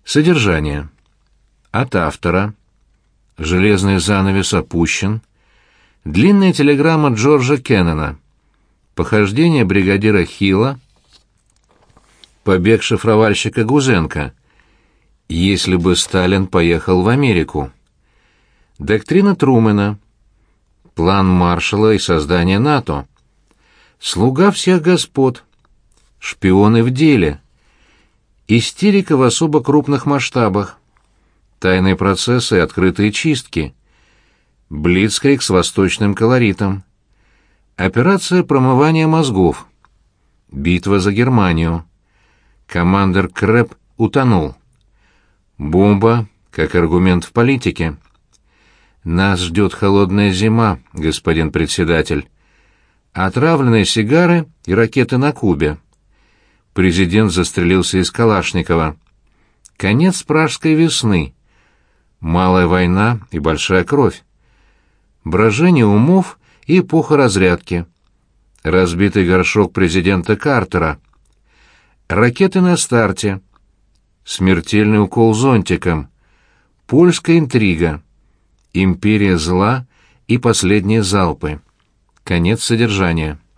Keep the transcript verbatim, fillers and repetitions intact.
Содержание. От автора. Железный занавес опущен. Длинная телеграмма Джорджа Кеннона. Похождение бригадира Хилла. Побег шифровальщика Гузенко. Если бы Сталин поехал в Америку. Доктрина Трумэна. План Маршалла и создание НАТО. Слуга всех господ. Шпионы в деле. Истерика в особо крупных масштабах. Тайные процессы и открытые чистки. Блицкриг с восточным колоритом. Операция промывания мозгов. Битва за Германию. Командир Крэб утонул. Бомба как аргумент в политике. Нас ждет холодная зима, господин председатель. Отравленные сигары и ракеты на Кубе. Президент застрелился из Калашникова. Конец пражской весны. Малая война и большая кровь. Брожение умов и эпоха разрядки. Разбитый горшок президента Картера. Ракеты на старте. Смертельный укол зонтиком. Польская интрига. Империя зла и последние залпы. Конец содержания.